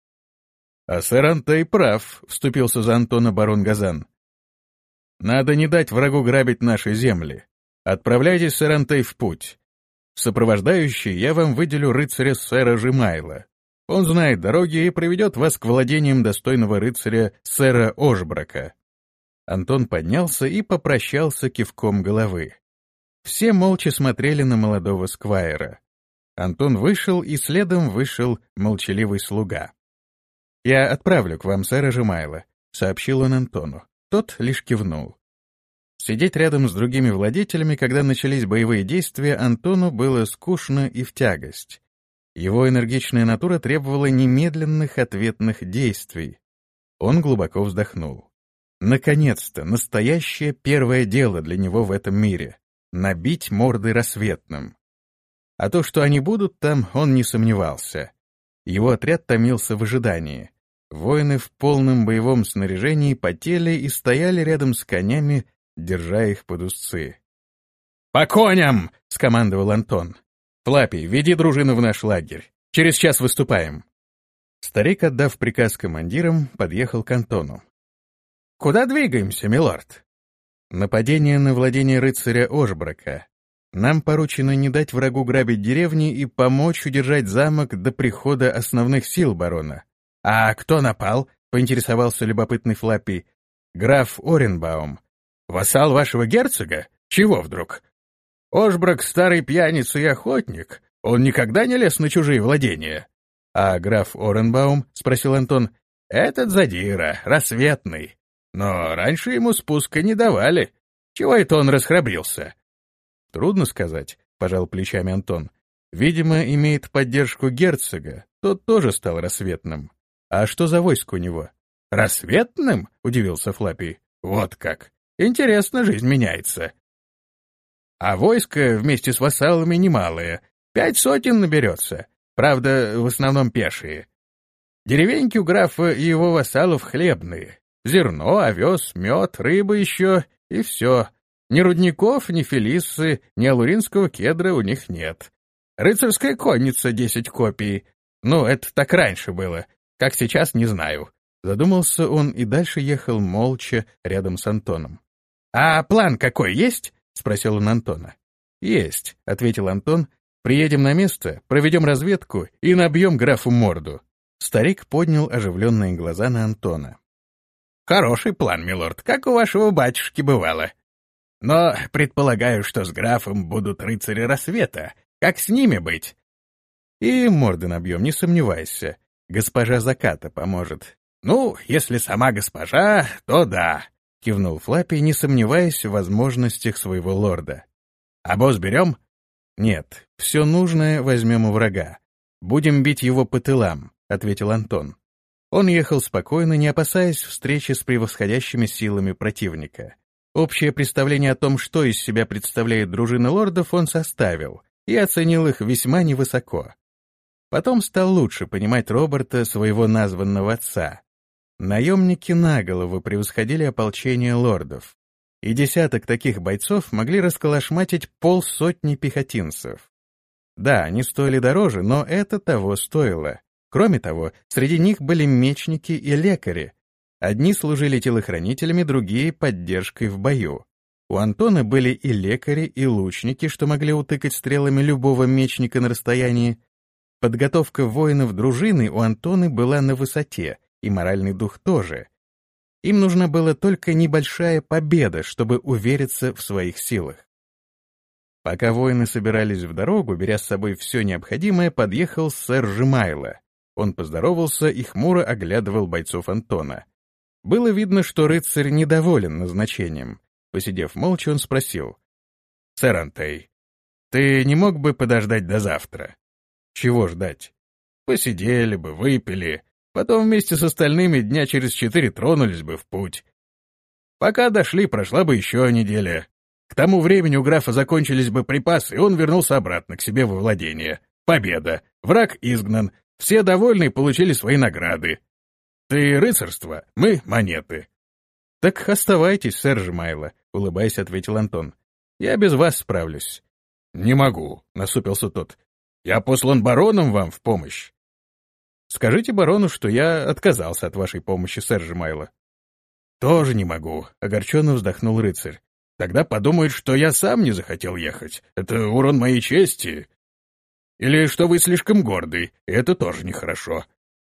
«А сэр Антей прав», — вступился за Антона барон Газан. «Надо не дать врагу грабить наши земли. Отправляйтесь, сэр Антей, в путь. В сопровождающий я вам выделю рыцаря сэра Жимайла. Он знает дороги и приведет вас к владениям достойного рыцаря сэра Ошбрака». Антон поднялся и попрощался кивком головы. Все молча смотрели на молодого сквайра. Антон вышел, и следом вышел молчаливый слуга. «Я отправлю к вам сэра Жимайла», — сообщил он Антону. Тот лишь кивнул. Сидеть рядом с другими владетелями, когда начались боевые действия, Антону было скучно и в тягость. Его энергичная натура требовала немедленных ответных действий. Он глубоко вздохнул. Наконец-то, настоящее первое дело для него в этом мире — набить морды рассветным. А то, что они будут там, он не сомневался. Его отряд томился в ожидании. Воины в полном боевом снаряжении потели и стояли рядом с конями, держа их под узцы. «По коням!» — скомандовал Антон. «Флаппи, веди дружину в наш лагерь. Через час выступаем». Старик, отдав приказ командирам, подъехал к Антону. «Куда двигаемся, милорд?» «Нападение на владение рыцаря Ошбрака. Нам поручено не дать врагу грабить деревни и помочь удержать замок до прихода основных сил барона». «А кто напал?» — поинтересовался любопытный Флаппи. «Граф Оренбаум. Вассал вашего герцога? Чего вдруг?» «Ошбрак — старый пьяница и охотник. Он никогда не лез на чужие владения. — А граф Оренбаум? — спросил Антон. — Этот задира, рассветный. Но раньше ему спуска не давали. Чего это он расхрабрился? — Трудно сказать, — пожал плечами Антон. — Видимо, имеет поддержку герцога. Тот тоже стал рассветным. А что за войско у него? — Рассветным? — удивился Флаппи. — Вот как. Интересно, жизнь меняется. А войско вместе с вассалами немалое. Пять сотен наберется. Правда, в основном пешие. Деревеньки у графа и его вассалов хлебные. Зерно, овес, мед, рыба еще и все. Ни рудников, ни фелиссы, ни алуринского кедра у них нет. Рыцарская конница десять копий. Ну, это так раньше было. Как сейчас, не знаю. Задумался он и дальше ехал молча рядом с Антоном. «А план какой есть?» — спросил он Антона. «Есть», — ответил Антон. «Приедем на место, проведем разведку и набьем графу морду». Старик поднял оживленные глаза на Антона. «Хороший план, милорд, как у вашего батюшки бывало. Но предполагаю, что с графом будут рыцари рассвета. Как с ними быть?» «И морды набьем, не сомневайся. Госпожа Заката поможет». «Ну, если сама госпожа, то да», — кивнул Флаппи, не сомневаясь в возможностях своего лорда. «Обоз берем?» «Нет, все нужное возьмем у врага. Будем бить его по тылам», — ответил Антон. Он ехал спокойно, не опасаясь встречи с превосходящими силами противника. Общее представление о том, что из себя представляет дружина лордов, он составил и оценил их весьма невысоко. Потом стал лучше понимать Роберта, своего названного отца. Наемники на голову превосходили ополчение лордов, и десяток таких бойцов могли расколошматить полсотни пехотинцев. Да, они стоили дороже, но это того стоило. Кроме того, среди них были мечники и лекари. Одни служили телохранителями, другие — поддержкой в бою. У Антона были и лекари, и лучники, что могли утыкать стрелами любого мечника на расстоянии. Подготовка воинов дружины у Антона была на высоте, и моральный дух тоже. Им нужна была только небольшая победа, чтобы увериться в своих силах. Пока воины собирались в дорогу, беря с собой все необходимое, подъехал сэр Жемайло. Он поздоровался и хмуро оглядывал бойцов Антона. Было видно, что рыцарь недоволен назначением. Посидев молча, он спросил: «Сэр Антей, ты не мог бы подождать до завтра?» «Чего ждать?» «Посидели бы, выпили, потом вместе с остальными дня через четыре тронулись бы в путь. Пока дошли, прошла бы еще неделя. К тому времени у графа закончились бы припасы, и он вернулся обратно к себе во владение. Победа, враг изгнан, все довольны и получили свои награды. Ты рыцарство, мы монеты». «Так оставайтесь, сэр Жемайло», — улыбаясь, ответил Антон. «Я без вас справлюсь». «Не могу», — насупился тот. «Я послан бароном вам в помощь». «Скажите барону, что я отказался от вашей помощи, сэр Жемайло». «Тоже не могу», — огорченно вздохнул рыцарь. «Тогда подумают, что я сам не захотел ехать. Это урон моей чести. Или что вы слишком гордый, это тоже нехорошо.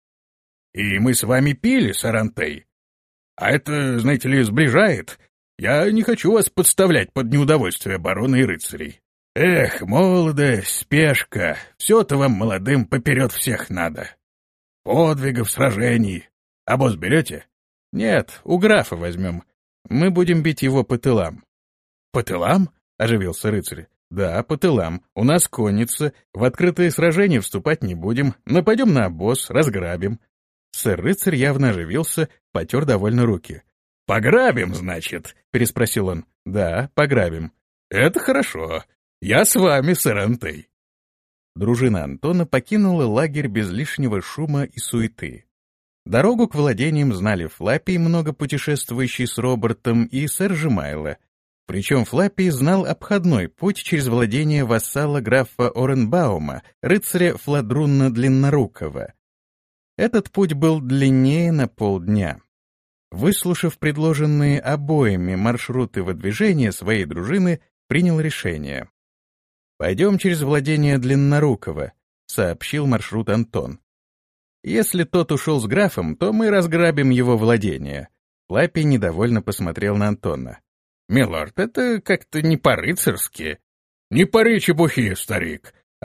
И мы с вами пили, сэр Антей. А это, знаете ли, сближает. Я не хочу вас подставлять под неудовольствие барона и рыцарей. Эх, молодость, спешка, все-то вам, молодым, поперед всех надо. Подвигов, сражений. Обоз берете?» «Нет, у графа возьмем. Мы будем бить его по тылам». «По тылам?» — оживился рыцарь. «Да, по тылам. У нас конница. В открытые сражения вступать не будем. Нападем на обоз, разграбим». Сэр-рыцарь явно оживился, потер довольно руки. «Пограбим, значит?» — переспросил он. «Да, пограбим». «Это хорошо. Я с вами, сэр Антей». Дружина Антона покинула лагерь без лишнего шума и суеты. Дорогу к владениям знали Флаппи, много путешествующий с Робертом, и сэр Жемайло. Причем Флаппи знал обходной путь через владение вассала графа Оренбаума, рыцаря Фладрунна Длиннорукого. Этот путь был длиннее на полдня. Выслушав предложенные обоими маршруты выдвижения своей дружины, принял решение. «Пойдем через владение Длиннорукого», — сообщил маршрут Антон. «Если тот ушел с графом, то мы разграбим его владение». Флаппи недовольно посмотрел на Антона. «Милорд, это как-то не по-рыцарски». «Не пари чепухи, старик», —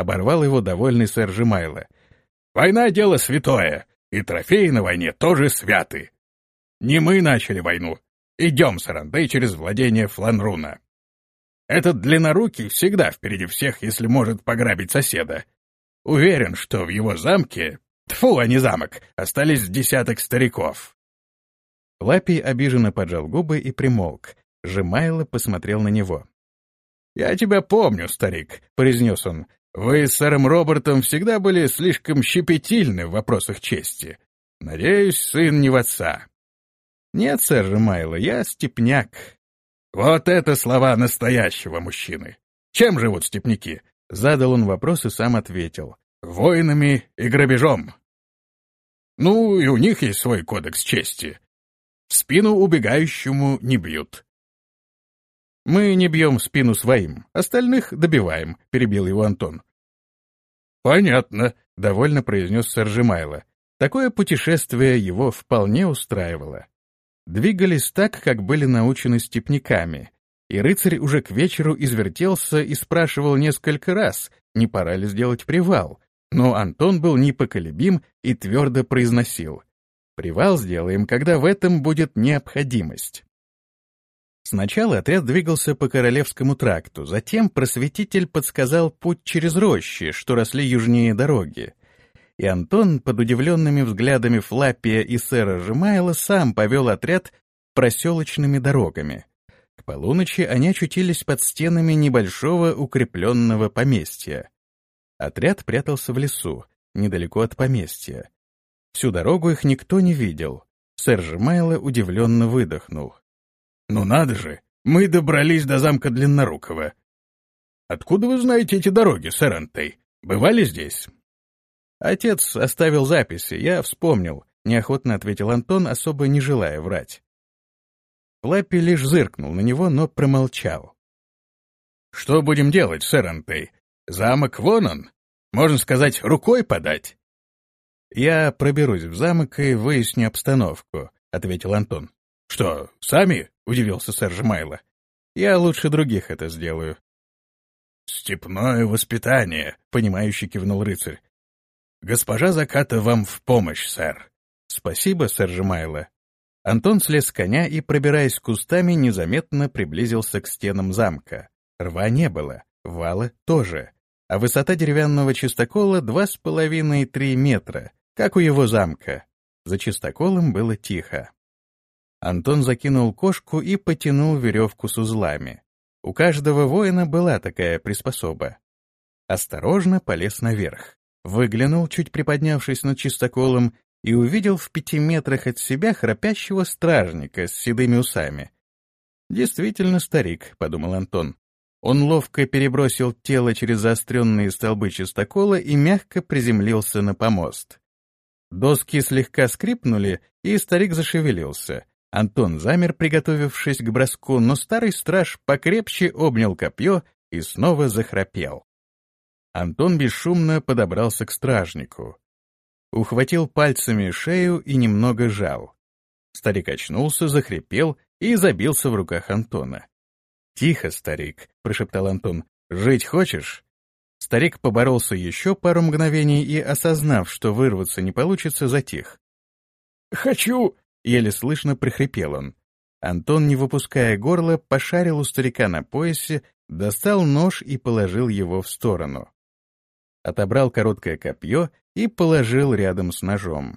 оборвал его довольный сэр Жемайло. «Война — дело святое, и трофеи на войне тоже святы. Не мы начали войну. Идем, Сарандей, через владение Фланруна. Этот длиннорукий всегда впереди всех, если может пограбить соседа. Уверен, что в его замке, тьфу, а не замок, остались десяток стариков». Лапий обиженно поджал губы и примолк. Жемайло посмотрел на него. «Я тебя помню, старик», — произнес он. «Вы с сэром Робертом всегда были слишком щепетильны в вопросах чести. Надеюсь, сын не в отца». «Нет, сэр Жемайло, я степняк». «Вот это слова настоящего мужчины! Чем живут степняки?» Задал он вопрос и сам ответил. «Войнами и грабежом. Ну, и у них есть свой кодекс чести. В спину убегающему не бьют». «Мы не бьем в спину своим, остальных добиваем», — перебил его Антон. «Понятно», — довольно произнес сэр Жемайло. Такое путешествие его вполне устраивало. Двигались так, как были научены степняками, и рыцарь уже к вечеру извертелся и спрашивал несколько раз, не пора ли сделать привал, но Антон был непоколебим и твердо произносил: «Привал сделаем, когда в этом будет необходимость». Сначала отряд двигался по Королевскому тракту, затем просветитель подсказал путь через рощи, что росли южнее дороги. И Антон, под удивленными взглядами Флаппия и сэра Жемайла, сам повел отряд проселочными дорогами. К полуночи они очутились под стенами небольшого укрепленного поместья. Отряд прятался в лесу, недалеко от поместья. Всю дорогу их никто не видел. Сэр Жемайло удивленно выдохнул. «Ну надо же, мы добрались до замка Длиннорукого. Откуда вы знаете эти дороги, сэр Антей? Бывали здесь?» «Отец оставил записи, я вспомнил», — неохотно ответил Антон, особо не желая врать. Флаппи лишь зыркнул на него, но промолчал. «Что будем делать, сэр Антей? Замок вон он. Можно сказать, рукой подать». «Я проберусь в замок и выясню обстановку», — ответил Антон. «Что, сами?» — удивился сэр Жемайло. «Я лучше других это сделаю». «Степное воспитание», — понимающе кивнул рыцарь. «Госпожа Заката вам в помощь, сэр». «Спасибо, сэр Жемайло». Антон слез с коня и, пробираясь кустами, незаметно приблизился к стенам замка. Рва не было, вала тоже, а высота деревянного чистокола два с половиной три метра, как у его замка. За чистоколом было тихо. Антон закинул кошку и потянул веревку с узлами. У каждого воина была такая приспособа. Осторожно полез наверх. Выглянул, чуть приподнявшись над чистоколом, и увидел в пяти метрах от себя храпящего стражника с седыми усами. «Действительно старик», — подумал Антон. Он ловко перебросил тело через заостренные столбы чистокола и мягко приземлился на помост. Доски слегка скрипнули, и старик зашевелился. Антон замер, приготовившись к броску, но старый страж покрепче обнял копье и снова захрапел. Антон бесшумно подобрался к стражнику. Ухватил пальцами шею и немного жал. Старик очнулся, захрипел и забился в руках Антона. «Тихо, старик», — прошептал Антон, — «жить хочешь?» Старик поборолся еще пару мгновений и, осознав, что вырваться не получится, затих. «Хочу!» — еле слышно прихрипел он. Антон, не выпуская горла, пошарил у старика на поясе, достал нож и положил его в сторону. Отобрал короткое копье и положил рядом с ножом.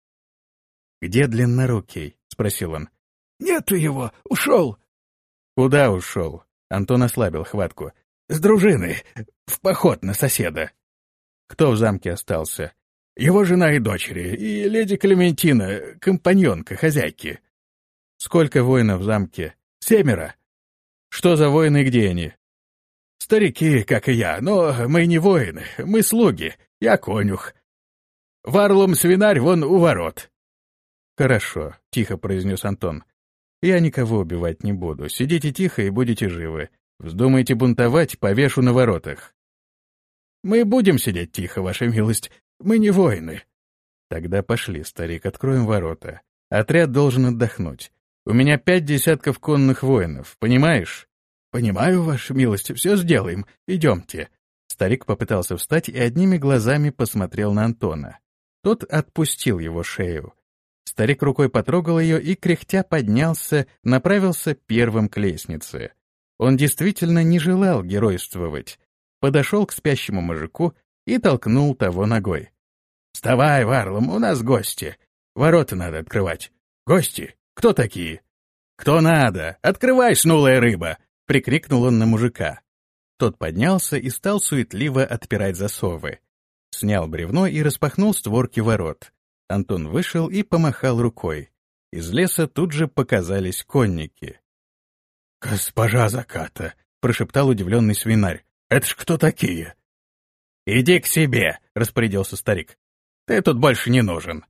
«Где Длиннорукий?» — спросил он. «Нету его, ушел». «Куда ушел?» — Антон ослабил хватку. «С дружиной, в поход на соседа». «Кто в замке остался?» «Его жена и дочери, и леди Клементина, компаньонка хозяйки». «Сколько воинов в замке?» «Семеро». «Что за воины и где они?» «Старики, как и я, но мы не воины, мы слуги, я конюх. Варлум свинарь вон у ворот». «Хорошо», — тихо произнес Антон. «Я никого убивать не буду, сидите тихо и будете живы. Вздумаете бунтовать, повешу на воротах». «Мы будем сидеть тихо, ваша милость, мы не воины». «Тогда пошли, старик, откроем ворота. Отряд должен отдохнуть. У меня пять десятков конных воинов, понимаешь?» «Понимаю, ваша милость, все сделаем, идемте». Старик попытался встать и одними глазами посмотрел на Антона. Тот отпустил его шею. Старик рукой потрогал ее и, кряхтя, поднялся, направился первым к лестнице. Он действительно не желал геройствовать. Подошел к спящему мужику и толкнул того ногой. «Вставай, Варлам, у нас гости. Ворота надо открывать. Гости? Кто такие?» «Кто надо? Открывай, снулая рыба!» — прикрикнул он на мужика. Тот поднялся и стал суетливо отпирать засовы. Снял бревно и распахнул створки ворот. Антон вышел и помахал рукой. Из леса тут же показались конники. «Госпожа Заката!» — прошептал удивленный свинарь. «Это ж кто такие?» «Иди к себе!» — распорядился старик. «Ты тут больше не нужен!»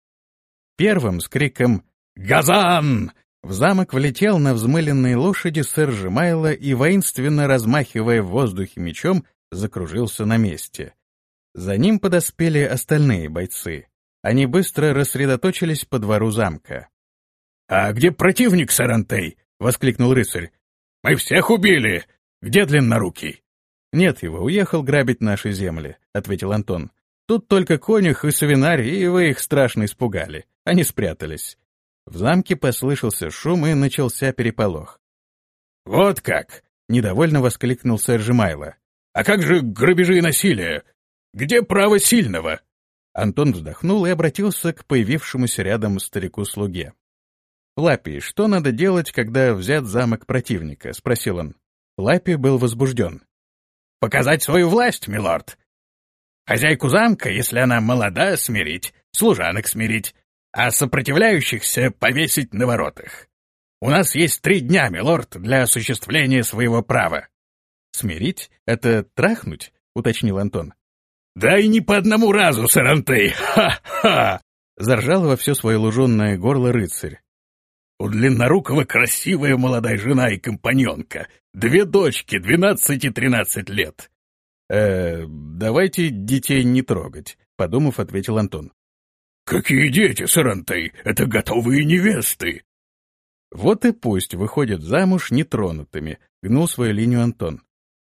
Первым с криком «Газан!» в замок влетел на взмыленной лошади сэр Жемайло и, воинственно размахивая в воздухе мечом, закружился на месте. За ним подоспели остальные бойцы. Они быстро рассредоточились по двору замка. «А где противник, сэр Антей?» — воскликнул рыцарь. «Мы всех убили! Где длиннорукий?» «Нет его, уехал грабить наши земли», — ответил Антон. «Тут только конюх и свинарь, и вы их страшно испугали. Они спрятались». В замке послышался шум, и начался переполох. «Вот как!» — недовольно воскликнул сэр Жемайло. «А как же грабежи и насилие? Где право сильного?» Антон вздохнул и обратился к появившемуся рядом старику-слуге. «Лапи, что надо делать, когда взят замок противника?» — спросил он. Лапи был возбужден. «Показать свою власть, милорд. Хозяйку замка, если она молода, смирить, служанок смирить, а сопротивляющихся повесить на воротах. У нас есть три дня, милорд, для осуществления своего права». «Смирить? Это трахнуть?» — уточнил Антон. «Да и не по одному разу, сэр Антей! Ха-ха!» — заржал во все свое луженое горло рыцарь. «У длиннорукого красивая молодая жена и компаньонка. Две дочки, двенадцать и тринадцать лет». «Э, давайте детей не трогать», — подумав, ответил Антон. «Какие дети, сэр Антей? Это готовые невесты!» «Вот и пусть выходят замуж нетронутыми», — гнул свою линию Антон.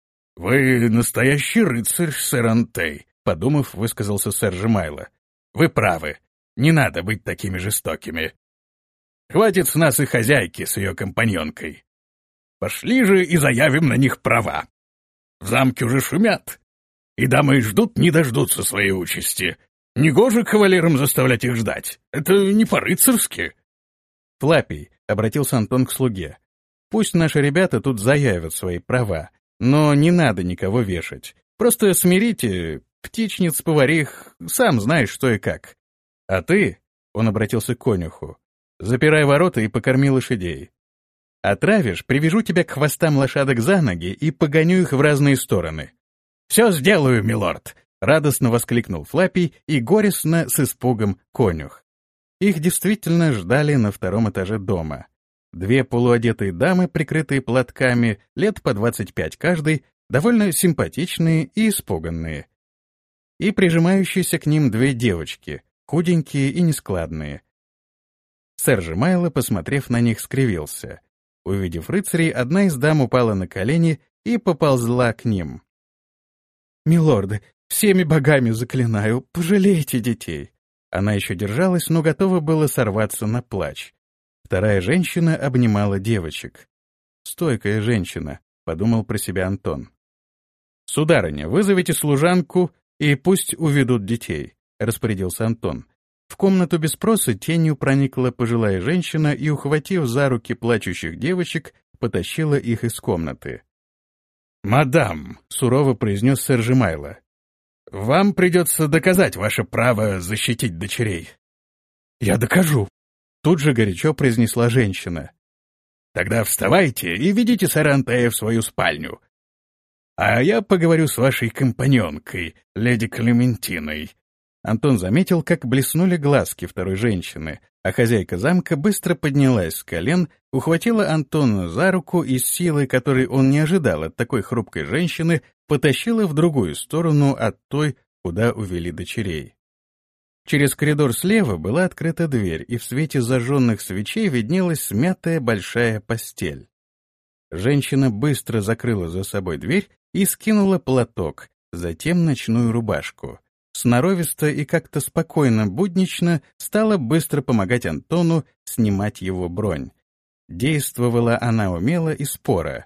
«Вы настоящий рыцарь, сэр Антей», — подумав, высказался сэр Жемайло. «Вы правы. Не надо быть такими жестокими. Хватит с нас и хозяйки с ее компаньонкой. Пошли же и заявим на них права. В замке уже шумят, и дамы ждут не дождутся своей участи. Негоже кавалерам заставлять их ждать. Это не по-рыцарски». «Флапий», — обратился Антон к слуге, — «пусть наши ребята тут заявят свои права, но не надо никого вешать. Просто смирите птичниц, поварих, сам знаешь, что и как. А ты, — он обратился к конюху, — запирай ворота и покорми лошадей. Отравишь, привяжу тебя к хвостам лошадок за ноги и погоню их в разные стороны». «Все сделаю, милорд!» — радостно воскликнул Флапий и горестно с испугом конюх. Их действительно ждали на втором этаже дома. Две полуодетые дамы, прикрытые платками, лет по двадцать пять каждой, довольно симпатичные и испуганные. И прижимающиеся к ним две девочки, худенькие и нескладные. Сэр Жемайло, посмотрев на них, скривился. Увидев рыцарей, одна из дам упала на колени и поползла к ним. «Милорды, всеми богами заклинаю, пожалейте детей!» Она еще держалась, но готова была сорваться на плач. Вторая женщина обнимала девочек. «Стойкая женщина», — подумал про себя Антон. «Сударыня, вызовите служанку и пусть уведут детей», — распорядился Антон. В комнату без спроса тенью проникла пожилая женщина и, ухватив за руки плачущих девочек, потащила их из комнаты. «Мадам», — сурово произнес сэр Жемайло, — «вам придется доказать ваше право защитить дочерей». «Я докажу», — тут же горячо произнесла женщина. «Тогда вставайте и ведите сэра Антея в свою спальню. А я поговорю с вашей компаньонкой, леди Клементиной». Антон заметил, как блеснули глазки второй женщины, а хозяйка замка быстро поднялась с колен, ухватила Антона за руку и с силой, которой он не ожидал от такой хрупкой женщины, потащила в другую сторону от той, куда увели дочерей. Через коридор слева была открыта дверь, и в свете зажженных свечей виднелась смятая большая постель. Женщина быстро закрыла за собой дверь и скинула платок, затем ночную рубашку. Сноровисто и как-то спокойно, буднично стала быстро помогать Антону снимать его бронь. Действовала она умело и споро.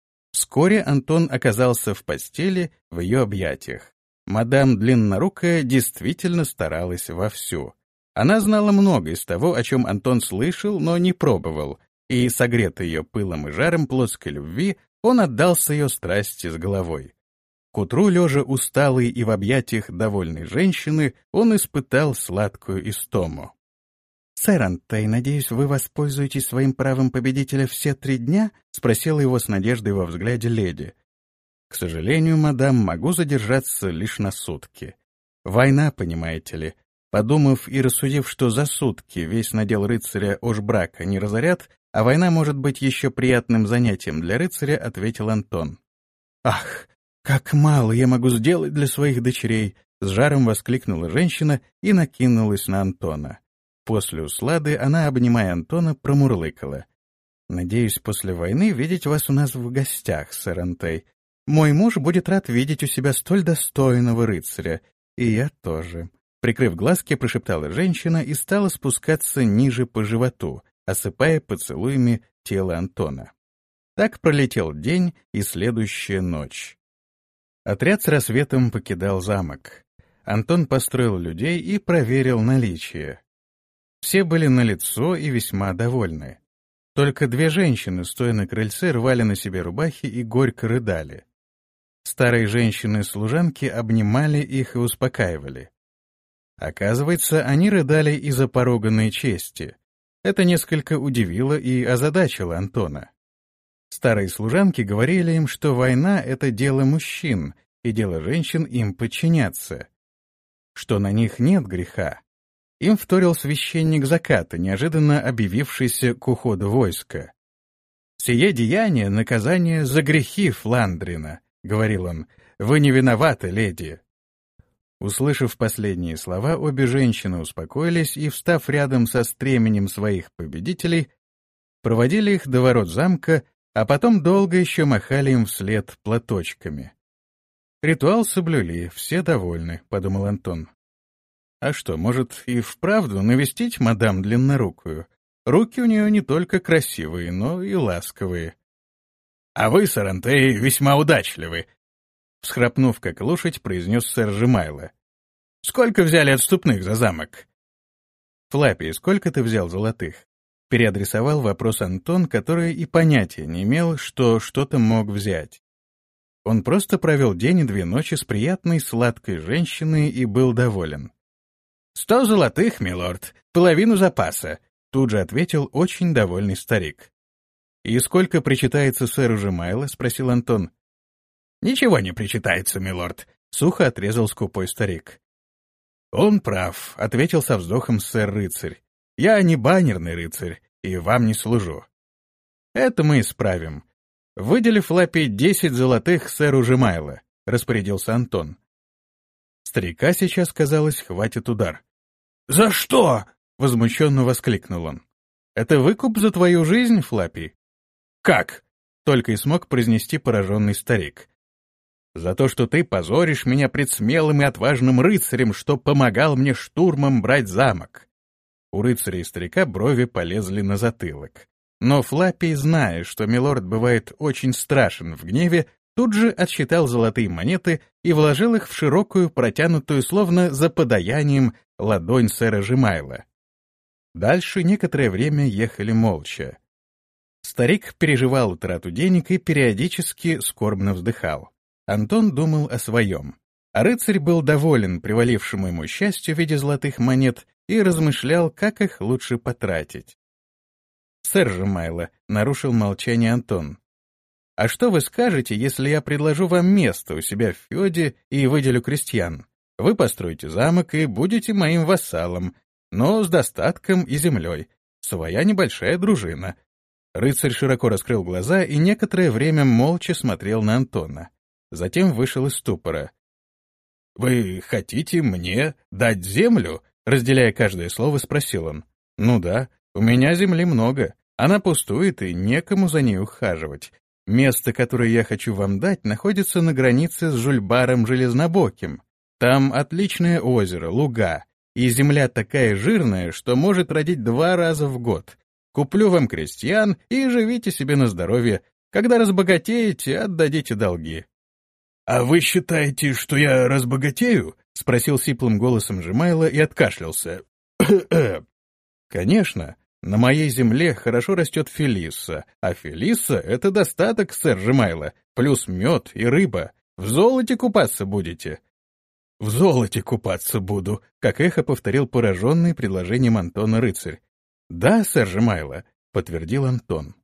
Вскоре Антон оказался в постели в ее объятиях. Мадам Длиннорукая действительно старалась вовсю. Она знала много из того, о чем Антон слышал, но не пробовал, и, согретый ее пылом и жаром плотской любви, он отдался ее страсти с головой. К утру, лежа усталый и в объятиях довольной женщины, он испытал сладкую истому. «Сэр Антей, надеюсь, вы воспользуетесь своим правом победителя все три дня?» — спросила его с надеждой во взгляде леди. «К сожалению, мадам, могу задержаться лишь на сутки. Война, понимаете ли». Подумав и рассудив, что за сутки весь надел рыцаря ожбрака не разорят, а война может быть еще приятным занятием для рыцаря, ответил Антон. «Ах, как мало я могу сделать для своих дочерей!» — с жаром воскликнула женщина и накинулась на Антона. После услады она, обнимая Антона, промурлыкала. «Надеюсь, после войны видеть вас у нас в гостях, сэр Антей. Мой муж будет рад видеть у себя столь достойного рыцаря, и я тоже». Прикрыв глазки, прошептала женщина и стала спускаться ниже по животу, осыпая поцелуями тело Антона. Так пролетел день и следующая ночь. Отряд с рассветом покидал замок. Антон построил людей и проверил наличие. Все были налицо и весьма довольны. Только две женщины, стоя на крыльце, рвали на себе рубахи и горько рыдали. Старые женщины-служанки обнимали их и успокаивали. Оказывается, они рыдали из-за поруганной чести. Это несколько удивило и озадачило Антона. Старые служанки говорили им, что война — это дело мужчин, и дело женщин им подчиняться, что на них нет греха. Им вторил священник заката, неожиданно объявившийся к уходу войска. «Сие деяние — наказание за грехи Фландрина», — говорил он, — «вы не виноваты, леди». Услышав последние слова, обе женщины успокоились и, встав рядом со стременем своих победителей, проводили их до ворот замка, а потом долго еще махали им вслед платочками. «Ритуал соблюли, все довольны», — подумал Антон. «А что, может, и вправду навестить мадам Длиннорукую? Руки у нее не только красивые, но и ласковые». «А вы, сэр Антей, весьма удачливы», — всхрапнув как лошадь, произнес сэр Жемайло. «Сколько взяли отступных за замок?» «Флаппи, сколько ты взял золотых?» Переадресовал вопрос Антон, который и понятия не имел, что что-то мог взять. Он просто провел день и две ночи с приятной сладкой женщиной и был доволен. «Сто золотых, милорд, половину запаса», — тут же ответил очень довольный старик. «И сколько причитается сэру Жемайло?» — спросил Антон. «Ничего не причитается, милорд», — сухо отрезал скупой старик. «Он прав», — ответил со вздохом сэр-рыцарь. «Я не баннерный рыцарь, и вам не служу». «Это мы исправим. Выдели Флаппи десять золотых сэру Жемайло», — распорядился Антон. Старика сейчас, казалось, хватит удар. «За что?» — возмущенно воскликнул он. «Это выкуп за твою жизнь, Флаппи?» «Как?» — только и смог произнести пораженный старик. «За то, что ты позоришь меня пред смелым и отважным рыцарем, что помогал мне штурмом брать замок». У рыцаря и старика брови полезли на затылок. Но Флаппи, зная, что милорд бывает очень страшен в гневе, тут же отсчитал золотые монеты и вложил их в широкую, протянутую, словно за подаянием, ладонь сэра Жемайло. Дальше некоторое время ехали молча. Старик переживал утрату денег и периодически скорбно вздыхал. Антон думал о своем. А рыцарь был доволен привалившему ему счастью в виде золотых монет и размышлял, как их лучше потратить. «Сэр Жемайло», — нарушил молчание Антон, — «а что вы скажете, если я предложу вам место у себя в феоде и выделю крестьян? Вы построите замок и будете моим вассалом, но с достатком и землей. Своя небольшая дружина». Рыцарь широко раскрыл глаза и некоторое время молча смотрел на Антона. Затем вышел из ступора. «Вы хотите мне дать землю?» — разделяя каждое слово, спросил он. «Ну да, у меня земли много. Она пустует, и некому за ней ухаживать. Место, которое я хочу вам дать, находится на границе с Жульбаром Железнобоким. Там отличное озеро, луга, и земля такая жирная, что может родить два раза в год. Куплю вам крестьян и живите себе на здоровье. Когда разбогатеете, отдадите долги». «А вы считаете, что я разбогатею?» — спросил сиплым голосом Жемайло и откашлялся. «Конечно. На моей земле хорошо растет фелисса, а фелисса — это достаток, сэр Жемайло, плюс мед и рыба. В золоте купаться будете». «В золоте купаться буду», — как эхо повторил пораженный предложением Антона рыцарь. «Да, сэр Жемайло», — подтвердил Антон.